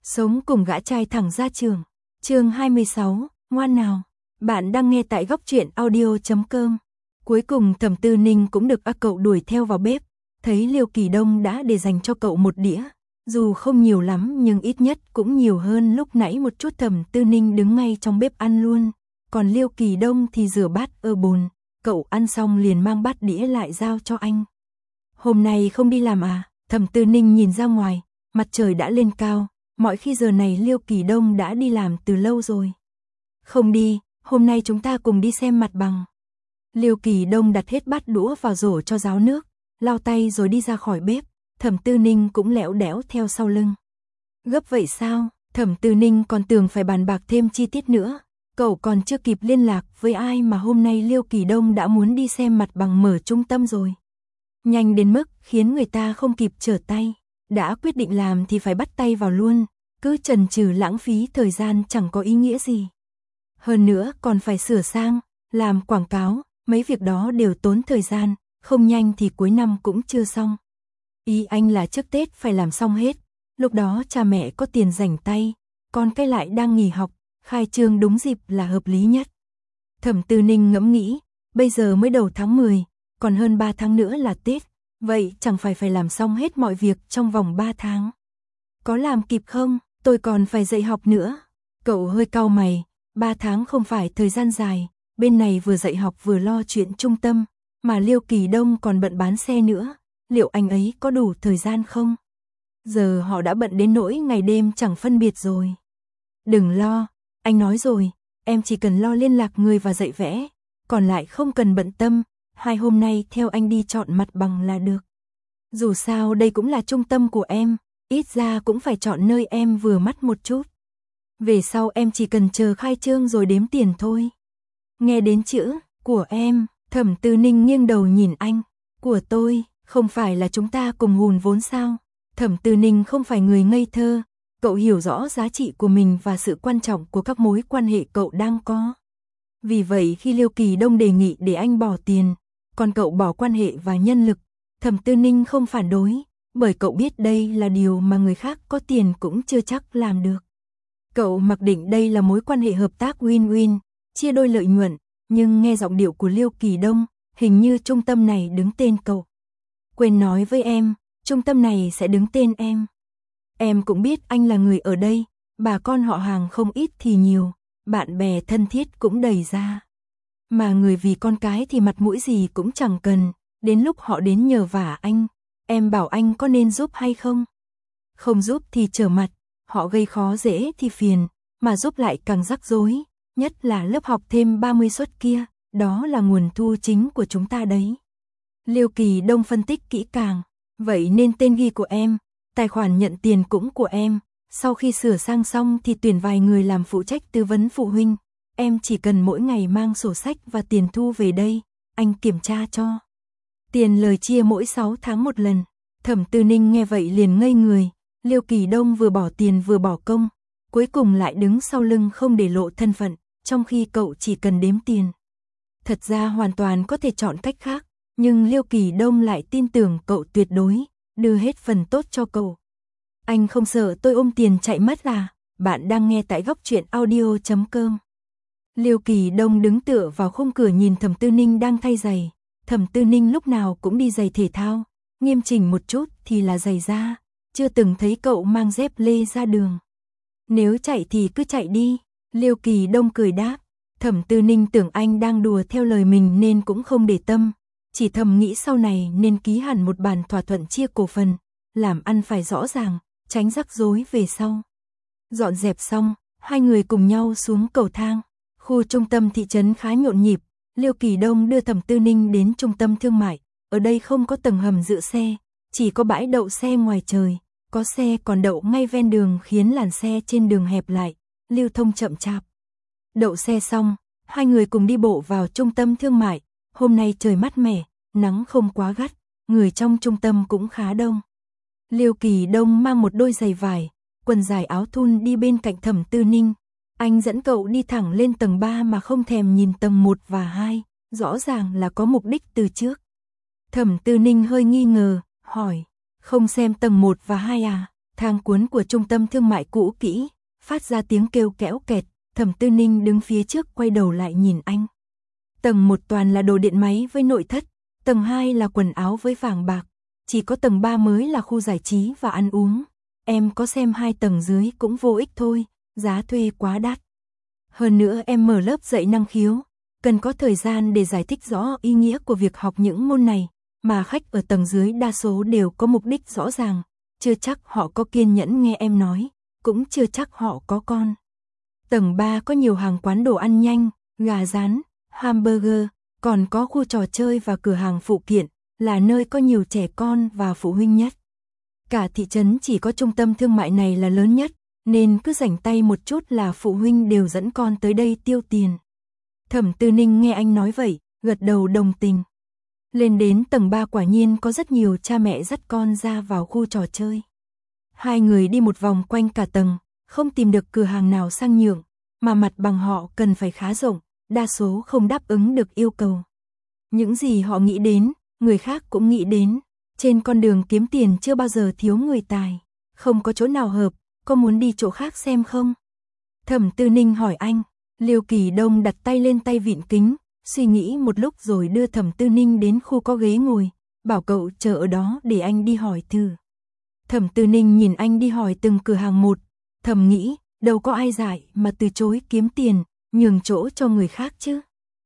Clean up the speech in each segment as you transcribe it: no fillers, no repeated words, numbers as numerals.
Sống cùng gã trai thẳng ra trường. Chương 26, ngoan nào. Bạn đang nghe tại góc truyện audio.com. Cuối cùng Thẩm Tư Ninh cũng được cậu đuổi theo vào bếp, thấy Liêu Kỳ Đông đã để dành cho cậu một đĩa, dù không nhiều lắm nhưng ít nhất cũng nhiều hơn lúc nãy một chút. Thẩm Tư Ninh đứng ngay trong bếp ăn luôn, còn Liêu Kỳ Đông thì rửa bát ở bồn. Cậu ăn xong liền mang bát đĩa lại giao cho anh. Hôm nay không đi làm à? Thẩm Tư Ninh nhìn ra ngoài, mặt trời đã lên cao, mọi khi giờ này Liêu Kỳ Đông đã đi làm từ lâu rồi. Không đi, hôm nay chúng ta cùng đi xem mặt bằng. Liêu Kỳ Đông đặt hết bát đũa vào rổ cho ráo nước, lau tay rồi đi ra khỏi bếp. Thẩm Tư Ninh cũng lẽo đẽo theo sau lưng. Gấp vậy sao? Thẩm Tư Ninh còn tưởng phải bàn bạc thêm chi tiết nữa. Cậu còn chưa kịp liên lạc với ai mà hôm nay Liêu Kỳ Đông đã muốn đi xem mặt bằng mở trung tâm rồi. Nhanh đến mức khiến người ta không kịp trở tay. Đã quyết định làm thì phải bắt tay vào luôn, cứ chần chừ lãng phí thời gian chẳng có ý nghĩa gì. Hơn nữa còn phải sửa sang, làm quảng cáo, mấy việc đó đều tốn thời gian, không nhanh thì cuối năm cũng chưa xong. Ý anh là trước Tết phải làm xong hết, lúc đó cha mẹ có tiền rảnh tay, con cái lại đang nghỉ học, khai trương đúng dịp là hợp lý nhất. Thẩm Tư Ninh ngẫm nghĩ, bây giờ mới đầu tháng 10, còn hơn 3 tháng nữa là Tết, vậy chẳng phải làm xong hết mọi việc trong vòng 3 tháng. Có làm kịp không? Tôi còn phải dạy học nữa. Cậu hơi cau mày, 3 tháng không phải thời gian dài, bên này vừa dạy học vừa lo chuyện trung tâm, mà Liêu Kỳ Đông còn bận bán xe nữa, liệu anh ấy có đủ thời gian không? Giờ họ đã bận đến nỗi ngày đêm chẳng phân biệt rồi. Đừng lo, anh nói rồi, em chỉ cần lo liên lạc người và dạy vẽ, còn lại không cần bận tâm, 2 hôm nay theo anh đi chọn mặt bằng là được. Dù sao đây cũng là trung tâm của em, ít ra cũng phải chọn nơi em vừa mắt một chút. Về sau em chỉ cần chờ khai trương rồi đếm tiền thôi. Nghe đến chữ của em, Thẩm Tư Ninh nghiêng đầu nhìn anh. Của tôi, không phải là chúng ta cùng hùn vốn sao? Thẩm Tư Ninh không phải người ngây thơ, cậu hiểu rõ giá trị của mình và sự quan trọng của các mối quan hệ cậu đang có. Vì vậy khi Liêu Kỳ Đông đề nghị để anh bỏ tiền, còn cậu bỏ quan hệ và nhân lực, Thẩm Tư Ninh không phản đối, bởi cậu biết đây là điều mà người khác có tiền cũng chưa chắc làm được. Cậu mặc định đây là mối quan hệ hợp tác win-win, chia đôi lợi nhuận, nhưng nghe giọng điệu của Liêu Kỳ Đông, hình như trung tâm này đứng tên cậu. Quên nói với em, trung tâm này sẽ đứng tên em. Em cũng biết anh là người ở đây, bà con họ hàng không ít thì nhiều, bạn bè thân thiết cũng đầy ra. Mà người vì con cái thì mặt mũi gì cũng chẳng cần, đến lúc họ đến nhờ vả anh, em bảo anh có nên giúp hay không? Không giúp thì trở mặt, họ gây khó dễ thì phiền, mà giúp lại càng rắc rối, nhất là lớp học thêm 30 suất kia, đó là nguồn thu chính của chúng ta đấy. Liêu Kỳ Đông phân tích kỹ càng, vậy nên tên ghi của em, tài khoản nhận tiền cũng của em, sau khi sửa sang xong thì tuyển vài người làm phụ trách tư vấn phụ huynh, em chỉ cần mỗi ngày mang sổ sách và tiền thu về đây, anh kiểm tra cho. Tiền lời chia mỗi 6 tháng một lần. Thẩm Tư Ninh nghe vậy liền ngây người, Liêu Kỳ Đông vừa bỏ tiền vừa bỏ công, cuối cùng lại đứng sau lưng không để lộ thân phận, trong khi cậu chỉ cần đếm tiền. Thật ra hoàn toàn có thể chọn cách khác, nhưng Liêu Kỳ Đông lại tin tưởng cậu tuyệt đối, đưa hết phần tốt cho cậu. Anh không sợ tôi ôm tiền chạy mất à? Bạn đang nghe tại góc truyện audio.com. Liêu Kỳ Đông đứng tựa vào khung cửa nhìn Thẩm Tư Ninh đang thay giày. Thẩm Tư Ninh lúc nào cũng đi giày thể thao, nghiêm chỉnh một chút thì là giày da, chưa từng thấy cậu mang dép lê ra đường. Nếu chạy thì cứ chạy đi, Liêu Kỳ Đông cười đáp. Thẩm Tư Ninh tưởng anh đang đùa theo lời mình nên cũng không để tâm, chỉ thầm nghĩ sau này nên ký hẳn một bản thỏa thuận chia cổ phần, làm ăn phải rõ ràng, tránh rắc rối về sau. Dọn dẹp xong, hai người cùng nhau xuống cầu thang. Khu trung tâm thị trấn khá nhộn nhịp, Liêu Kỳ Đông đưa Thẩm Tư Ninh đến trung tâm thương mại, ở đây không có tầng hầm giữ xe, chỉ có bãi đậu xe ngoài trời, có xe còn đậu ngay ven đường khiến làn xe trên đường hẹp lại, lưu thông chậm chạp. Đậu xe xong, hai người cùng đi bộ vào trung tâm thương mại, hôm nay trời mát mẻ, nắng không quá gắt, người trong trung tâm cũng khá đông. Liêu Kỳ Đông mang một đôi giày vải, quần dài áo thun đi bên cạnh Thẩm Tư Ninh. Anh dẫn cậu đi thẳng lên tầng 3 mà không thèm nhìn tầng 1 và 2, rõ ràng là có mục đích từ trước. Thẩm Tư Ninh hơi nghi ngờ, hỏi, không xem tầng 1 và 2 à? Thang cuốn của trung tâm thương mại cũ kỹ, phát ra tiếng kêu kéo kẹt, Thẩm Tư Ninh đứng phía trước quay đầu lại nhìn anh. Tầng 1 toàn là đồ điện máy với nội thất, tầng 2 là quần áo với vàng bạc, chỉ có tầng 3 mới là khu giải trí và ăn uống. Em có xem 2 tầng dưới cũng vô ích thôi, giá thuê quá đắt. Hơn nữa em mở lớp dạy năng khiếu, cần có thời gian để giải thích rõ ý nghĩa của việc học những môn này, mà khách ở tầng dưới đa số đều có mục đích rõ ràng, chưa chắc họ có kiên nhẫn nghe em nói, cũng chưa chắc họ có con. Tầng 3 có nhiều hàng quán đồ ăn nhanh, gà rán, hamburger, còn có khu trò chơi và cửa hàng phụ kiện, là nơi có nhiều trẻ con và phụ huynh nhất. Cả thị trấn chỉ có trung tâm thương mại này là lớn nhất, nên cứ rảnh tay một chút là phụ huynh đều dẫn con tới đây tiêu tiền. Thẩm Tư Ninh nghe anh nói vậy, gật đầu đồng tình. Lên đến tầng 3 quả nhiên có rất nhiều cha mẹ dắt con ra vào khu trò chơi. Hai người đi một vòng quanh cả tầng, không tìm được cửa hàng nào sang nhượng, mà mặt bằng họ cần phải khá rộng, đa số không đáp ứng được yêu cầu. Những gì họ nghĩ đến, người khác cũng nghĩ đến. Trên con đường kiếm tiền chưa bao giờ thiếu người tài. Không có chỗ nào hợp, có muốn đi chỗ khác xem không? Thẩm Tư Ninh hỏi anh. Liêu Kỳ Đông đặt tay lên tay vịn kính, suy nghĩ một lúc rồi đưa Thẩm Tư Ninh đến khu có ghế ngồi, bảo cậu chờ ở đó để anh đi hỏi thử. Thẩm Tư Ninh nhìn anh đi hỏi từng cửa hàng một, thầm nghĩ, đâu có ai dại mà từ chối kiếm tiền, nhường chỗ cho người khác chứ.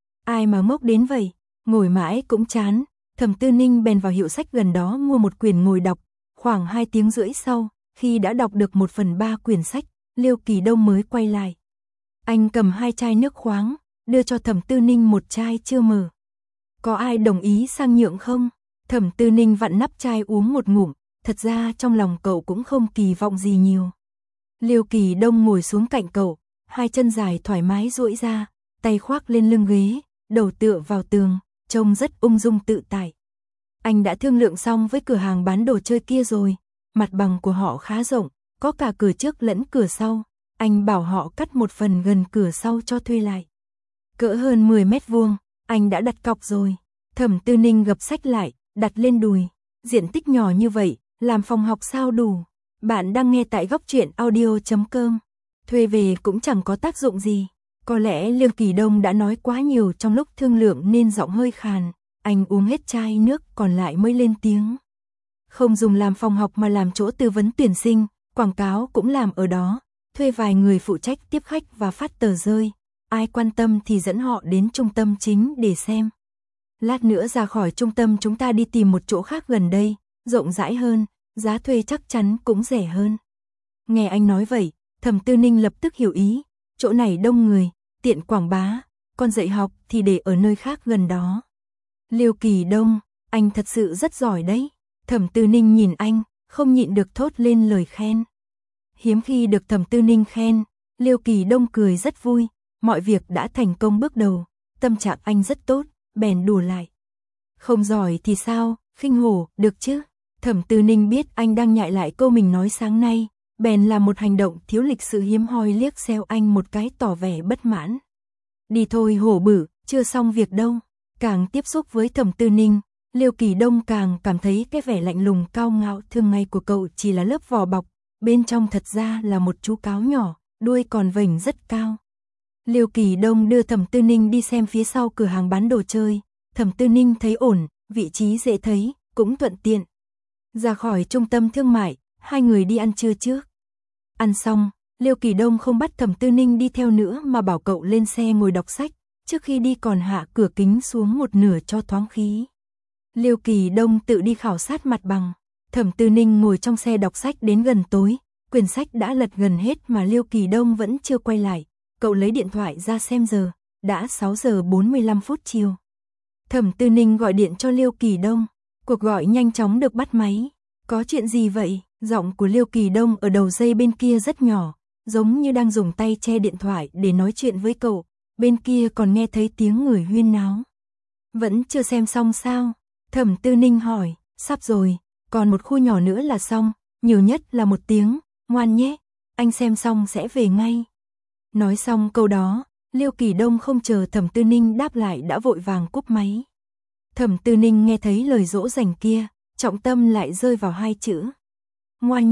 Ai mà ngốc đến vậy, ngồi mãi cũng chán. Thẩm Tư Ninh bèn vào hiệu sách gần đó mua một quyển ngồi đọc, khoảng 2 tiếng rưỡi sau, khi đã đọc được 1/3 quyển sách, Liêu Kỳ Đông mới quay lại. Anh cầm 2 chai nước khoáng, đưa cho Thẩm Tư Ninh một chai chưa mở. Có ai đồng ý sang nhượng không? Thẩm Tư Ninh vặn nắp chai uống một ngụm, thật ra trong lòng cậu cũng không kỳ vọng gì nhiều. Liêu Kỳ Đông ngồi xuống cạnh cậu, 2 chân dài thoải mái duỗi ra, tay khoác lên lưng ghế, đầu tựa vào tường, trông rất ung dung tự tại. Anh đã thương lượng xong với cửa hàng bán đồ chơi kia rồi, mặt bằng của họ khá rộng, có cả cửa trước lẫn cửa sau, anh bảo họ cắt một phần gần cửa sau cho thuê lại. Cỡ hơn 10 mét vuông, anh đã đặt cọc rồi. Thẩm Tư Ninh gập sách lại, đặt lên đùi, diện tích nhỏ như vậy, làm phòng học sao đủ. Bạn đang nghe tại góc truyện audio.com. Thuê về cũng chẳng có tác dụng gì. Có lẽ Liêu Kỳ Đông đã nói quá nhiều trong lúc thương lượng nên giọng hơi khàn. Anh uống hết chai nước còn lại mới lên tiếng. Không dùng làm phòng học mà làm chỗ tư vấn tuyển sinh, quảng cáo cũng làm ở đó. Thuê vài người phụ trách tiếp khách và phát tờ rơi. Ai quan tâm thì dẫn họ đến trung tâm chính để xem. Lát nữa ra khỏi trung tâm chúng ta đi tìm một chỗ khác gần đây, rộng rãi hơn, giá thuê chắc chắn cũng rẻ hơn. Nghe anh nói vậy, Thẩm Tư Ninh lập tức hiểu ý. Chỗ này đông người, tiện quảng bá, còn dạy học thì để ở nơi khác gần đó. Liêu Kỳ Đông, anh thật sự rất giỏi đấy. Thẩm Tư Ninh nhìn anh, không nhịn được thốt lên lời khen. Hiếm khi được Thẩm Tư Ninh khen, Liêu Kỳ Đông cười rất vui, mọi việc đã thành công bước đầu, tâm trạng anh rất tốt, bèn đùa lại. Không giỏi thì sao, khinh hổ, được chứ? Thẩm Tư Ninh biết anh đang nhại lại câu mình nói sáng nay, bèn làm một hành động thiếu lịch sự hiếm hoi liếc xéo anh một cái tỏ vẻ bất mãn. Đi thôi hổ bự, chưa xong việc đâu. Càng tiếp xúc với Thẩm Tư Ninh, Liêu Kỳ Đông càng cảm thấy cái vẻ lạnh lùng cao ngạo thường ngày của cậu chỉ là lớp vỏ bọc, bên trong thật ra là một chú cáo nhỏ, đuôi còn vểnh rất cao. Liêu Kỳ Đông đưa Thẩm Tư Ninh đi xem phía sau cửa hàng bán đồ chơi, Thẩm Tư Ninh thấy ổn, vị trí dễ thấy, cũng thuận tiện. Ra khỏi trung tâm thương mại, hai người đi ăn trưa trước. Ăn xong, Liêu Kỳ Đông không bắt Thẩm Tư Ninh đi theo nữa mà bảo cậu lên xe ngồi đọc sách, trước khi đi còn hạ cửa kính xuống một nửa cho thoáng khí. Liêu Kỳ Đông tự đi khảo sát mặt bằng, Thẩm Tư Ninh ngồi trong xe đọc sách đến gần tối, quyển sách đã lật gần hết mà Liêu Kỳ Đông vẫn chưa quay lại. Cậu lấy điện thoại ra xem giờ, đã 6 giờ 45 phút chiều. Thẩm Tư Ninh gọi điện cho Liêu Kỳ Đông, cuộc gọi nhanh chóng được bắt máy. Có chuyện gì vậy? Giọng của Liêu Kỳ Đông ở đầu dây bên kia rất nhỏ, giống như đang dùng tay che điện thoại để nói chuyện với cậu, bên kia còn nghe thấy tiếng người huyên náo. Vẫn chưa xem xong sao? Thẩm Tư Ninh hỏi, sắp rồi, còn một khu nhỏ nữa là xong, nhiều nhất là 1 tiếng, ngoan nhé, anh xem xong sẽ về ngay. Nói xong câu đó, Liêu Kỳ Đông không chờ Thẩm Tư Ninh đáp lại đã vội vàng cúp máy. Thẩm Tư Ninh nghe thấy lời dỗ dành kia, trọng tâm lại rơi vào 2 chữ. Ngoan nhé,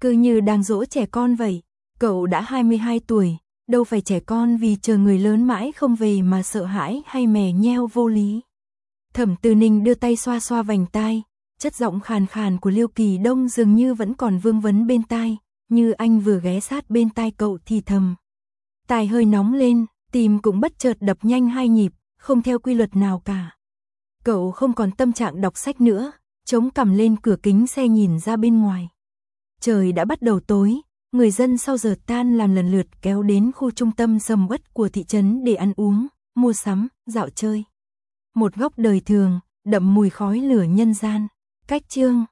cứ như đang dỗ trẻ con vậy. Cậu đã 22 tuổi, đâu phải trẻ con vì chờ người lớn mãi không về mà sợ hãi hay mè nheo vô lý. Thẩm Từ Ninh đưa tay xoa xoa vành tai, chất giọng khàn khàn của Liêu Kỳ Đông dường như vẫn còn vương vấn bên tai, như anh vừa ghé sát bên tai cậu thì thầm. Tai hơi nóng lên, tim cũng bất chợt đập nhanh 2 nhịp, không theo quy luật nào cả. Cậu không còn tâm trạng đọc sách nữa, chống cằm lên cửa kính xe nhìn ra bên ngoài. Trời đã bắt đầu tối, người dân sau giờ tan làm lần lượt kéo đến khu trung tâm sầm uất của thị trấn để ăn uống, mua sắm, dạo chơi. Một góc đời thường, đậm mùi khói lửa nhân gian. Cách chương